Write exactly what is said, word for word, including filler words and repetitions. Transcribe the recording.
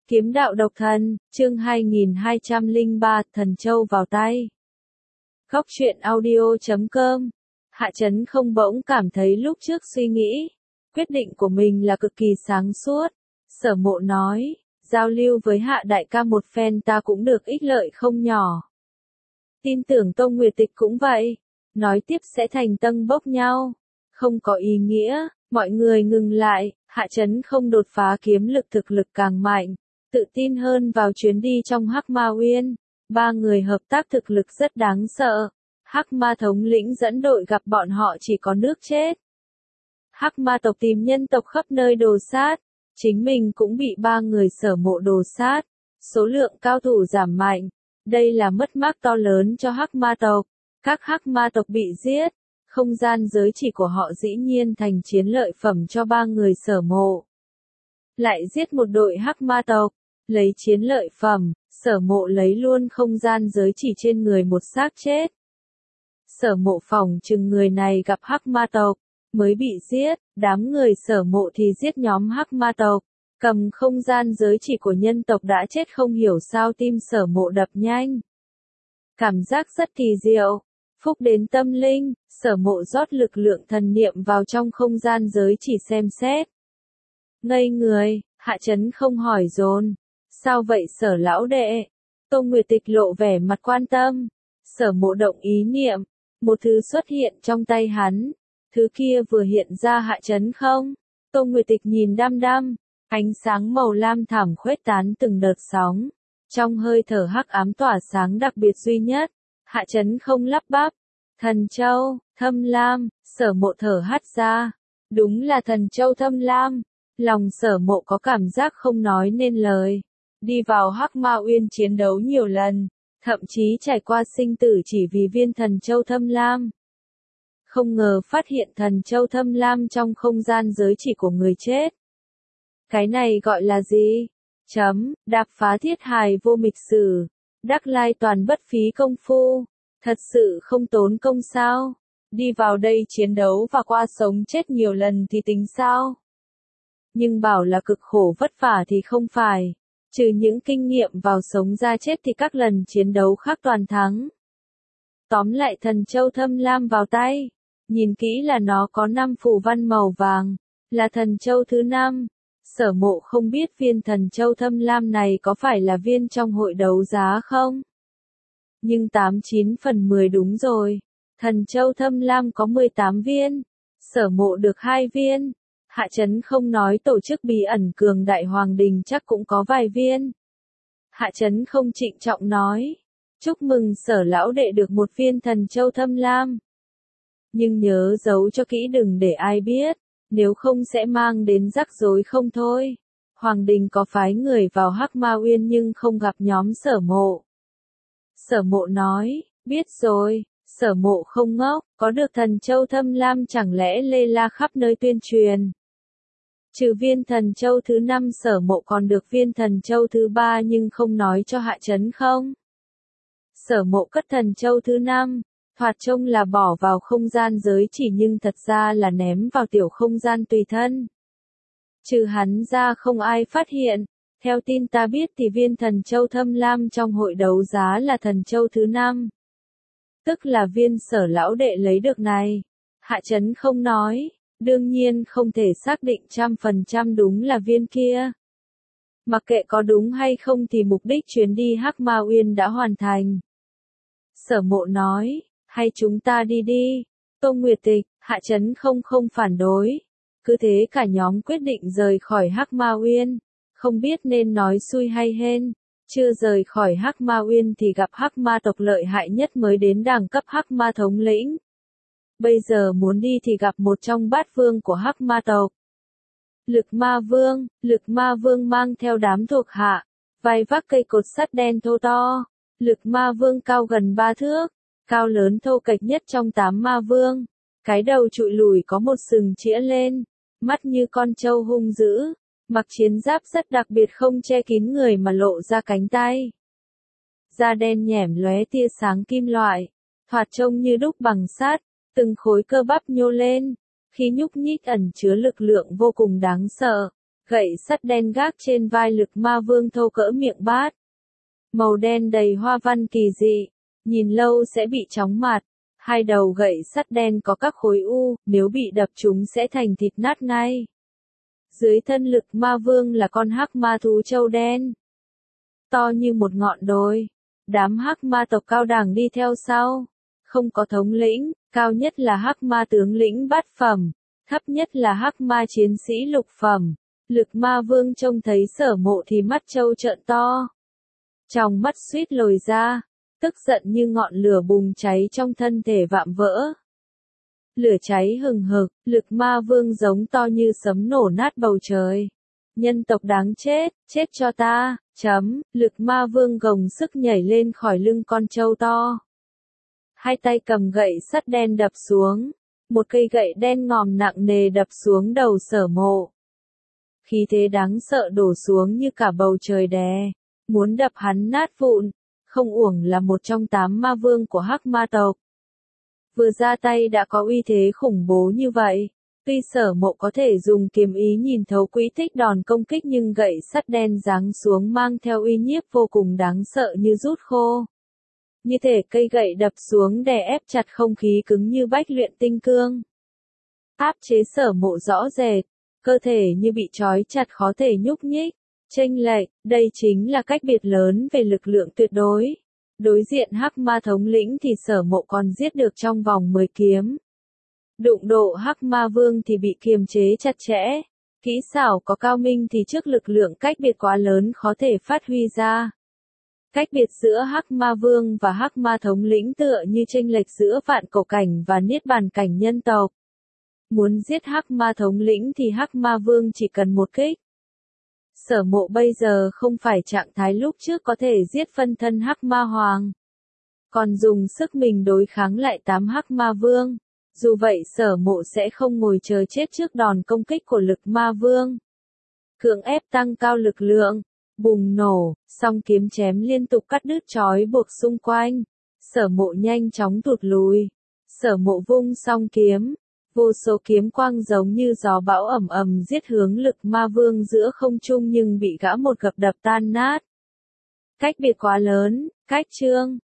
Kiếm đạo độc thần, chương hai nghìn hai trăm lẻ ba, thần châu vào tay. Góc truyện audio chấm com. Hạ Chấn không bỗng cảm thấy lúc trước suy nghĩ, quyết định của mình là cực kỳ sáng suốt. Sở Mộ nói, giao lưu với Hạ đại ca một phen ta cũng được ích lợi không nhỏ. Tin tưởng Tông Nguyệt Tịch cũng vậy, nói tiếp sẽ thành tân bốc nhau, không có ý nghĩa. Mọi người ngừng lại, Hạ Chấn không đột phá kiếm lực thực lực càng mạnh, tự tin hơn vào chuyến đi trong Hắc Ma Uyên. Ba người hợp tác thực lực rất đáng sợ. Hắc Ma thống lĩnh dẫn đội gặp bọn họ chỉ có nước chết. Hắc Ma tộc tìm nhân tộc khắp nơi đồ sát, chính mình cũng bị ba người Sở Mộ đồ sát. Số lượng cao thủ giảm mạnh, đây là mất mát to lớn cho Hắc Ma tộc. Các Hắc Ma tộc bị giết, không gian giới chỉ của họ dĩ nhiên thành chiến lợi phẩm cho ba người Sở Mộ. Lại giết một đội Hắc Ma tộc, lấy chiến lợi phẩm, Sở Mộ lấy luôn không gian giới chỉ trên người một xác chết. Sở Mộ phỏng chừng người này gặp Hắc Ma tộc, mới bị giết, đám người Sở Mộ thì giết nhóm Hắc Ma tộc, cầm không gian giới chỉ của nhân tộc đã chết không hiểu sao tim Sở Mộ đập nhanh. Cảm giác rất kỳ diệu, phúc đến tâm linh, Sở Mộ rót lực lượng thần niệm vào trong không gian giới chỉ xem xét. Ngây người, Hạ Chấn không hỏi dồn. Sao vậy Sở lão đệ? Tông Nguyệt Tịch lộ vẻ mặt quan tâm. Sở Mộ động ý niệm, một thứ xuất hiện trong tay hắn. Thứ kia vừa hiện ra Hạ Chấn không? Tông Nguyệt Tịch nhìn đăm đăm, ánh sáng màu lam thảm khuếch tán từng đợt sóng. Trong hơi thở hắc ám tỏa sáng đặc biệt duy nhất. Hạ Chấn không lắp bắp. Thần châu, thâm lam, Sở Mộ thở hắt ra. Đúng là thần châu thâm lam. Lòng Sở Mộ có cảm giác không nói nên lời. Đi vào Hắc Ma Uyên chiến đấu nhiều lần, thậm chí trải qua sinh tử chỉ vì viên thần châu thâm lam. Không ngờ phát hiện thần châu thâm lam trong không gian giới chỉ của người chết. Cái này gọi là gì? Chấm, đạp phá thiết hài vô mịch sử. Đắc lai toàn bất phí công phu. Thật sự không tốn công sao? Đi vào đây chiến đấu và qua sống chết nhiều lần thì tính sao? Nhưng bảo là cực khổ vất vả thì không phải. Trừ những kinh nghiệm vào sống ra chết thì các lần chiến đấu khác toàn thắng. Tóm lại thần châu thâm lam vào tay. Nhìn kỹ là nó có năm phù văn màu vàng. Là thần châu thứ năm. Sở Mộ không biết viên thần châu thâm lam này có phải là viên trong hội đấu giá không? Nhưng tám chín phần mười đúng rồi. Thần châu thâm lam có mười tám viên. Sở Mộ được hai viên. Hạ Chấn không nói tổ chức bí ẩn cường đại hoàng đình chắc cũng có vài viên. Hạ Chấn không trịnh trọng nói. Chúc mừng Sở lão đệ được một viên thần châu thâm lam. Nhưng nhớ giấu cho kỹ đừng để ai biết. Nếu không sẽ mang đến rắc rối không thôi. Hoàng đình có phái người vào Hắc Ma Uyên nhưng không gặp nhóm Sở Mộ. Sở Mộ nói, biết rồi. Sở Mộ không ngốc, có được thần châu thâm lam chẳng lẽ lê la khắp nơi tuyên truyền. Trừ viên thần châu thứ năm Sở Mộ còn được viên thần châu thứ ba nhưng không nói cho Hạ Chấn không? Sở Mộ cất thần châu thứ năm, thoạt trông là bỏ vào không gian giới chỉ nhưng thật ra là ném vào tiểu không gian tùy thân. Trừ hắn ra không ai phát hiện, theo tin ta biết thì viên thần châu thâm lam trong hội đấu giá là thần châu thứ năm. Tức là viên Sở lão đệ lấy được này. Hạ Chấn không nói. Đương nhiên không thể xác định trăm phần trăm đúng là viên kia. Mặc kệ có đúng hay không thì mục đích chuyến đi Hắc Ma Uyên đã hoàn thành. Sở Mộ nói, hay chúng ta đi đi. Tông Nguyệt Tịch, Hạ Chấn không không phản đối. Cứ thế cả nhóm quyết định rời khỏi Hắc Ma Uyên. Không biết nên nói xui hay hên. Chưa rời khỏi Hắc Ma Uyên thì gặp Hắc Ma tộc lợi hại nhất mới đến đẳng cấp Hắc Ma thống lĩnh. Bây giờ muốn đi thì gặp một trong bát vương của Hắc Ma tộc. Lực Ma Vương, Lực Ma Vương mang theo đám thuộc hạ, vai vác cây cột sắt đen thô to. Lực Ma Vương cao gần ba thước, cao lớn thô kệch nhất trong tám ma vương. Cái đầu trụi lùi có một sừng chĩa lên, mắt như con trâu hung dữ, mặc chiến giáp rất đặc biệt không che kín người mà lộ ra cánh tay. Da đen nhẻm lóe tia sáng kim loại, thoạt trông như đúc bằng sắt. Từng khối cơ bắp nhô lên, khi nhúc nhích ẩn chứa lực lượng vô cùng đáng sợ, Gậy sắt đen gác trên vai Lực Ma Vương thô cỡ miệng bát. Màu đen đầy hoa văn kỳ dị, nhìn lâu sẽ bị chóng mặt. Hai đầu gậy sắt đen có các khối u, nếu bị đập chúng sẽ thành thịt nát ngay. Dưới thân Lực Ma Vương là con hắc ma thú trâu đen, to như một ngọn đồi. Đám hắc ma tộc cao đẳng đi theo sau, không có thống lĩnh, cao nhất là hắc ma tướng lĩnh bát phẩm, thấp nhất là hắc ma chiến sĩ lục phẩm. Lực Ma Vương trông thấy Sở Mộ thì mắt trâu trợn to, trong mắt suýt lồi ra, tức giận như ngọn lửa bùng cháy trong thân thể vạm vỡ. Lửa cháy hừng hực, Lực Ma Vương giống to như sấm nổ nát bầu trời. Nhân tộc đáng chết, chết cho ta, chấm, Lực Ma Vương gồng sức nhảy lên khỏi lưng con trâu to. Hai tay cầm gậy sắt đen đập xuống, một cây gậy đen ngòm nặng nề đập xuống đầu Sở Mộ. Khí thế đáng sợ đổ xuống như cả bầu trời đè, muốn đập hắn nát vụn, không uổng là một trong tám ma vương của hắc ma tộc. Vừa ra tay đã có uy thế khủng bố như vậy, tuy Sở Mộ có thể dùng kiếm ý nhìn thấu quỹ tích đòn công kích nhưng gậy sắt đen giáng xuống mang theo uy nhiếp vô cùng đáng sợ như rút khô. Như thể cây gậy đập xuống đè ép chặt không khí cứng như bách luyện tinh cương. Áp chế Sở Mộ rõ rệt, cơ thể như bị trói chặt khó thể nhúc nhích. Chênh lệch, đây chính là cách biệt lớn về lực lượng tuyệt đối. Đối diện hắc ma thống lĩnh thì Sở Mộ còn giết được trong vòng mười kiếm. Đụng độ hắc ma vương thì bị kiềm chế chặt chẽ. Kỹ xảo có cao minh thì trước lực lượng cách biệt quá lớn khó thể phát huy ra. Cách biệt giữa hắc ma vương và hắc ma thống lĩnh tựa như chênh lệch giữa vạn cổ cảnh và niết bàn cảnh nhân tộc. Muốn giết hắc ma thống lĩnh thì hắc ma vương chỉ cần một kích. Sở Mộ bây giờ không phải trạng thái lúc trước có thể giết phân thân hắc ma hoàng, còn dùng sức mình đối kháng lại tám hắc ma vương. Dù vậy Sở Mộ sẽ không ngồi chờ chết trước đòn công kích của Lực Ma Vương. Cưỡng ép tăng cao lực lượng, bùng nổ, song kiếm chém liên tục cắt đứt trói buộc xung quanh. Sở Mộ nhanh chóng tụt lùi. Sở Mộ vung song kiếm, vô số kiếm quang giống như gió bão ầm ầm giết hướng Lực Ma Vương giữa không trung nhưng bị gã một gập đập tan nát. Cách biệt quá lớn, cách chương.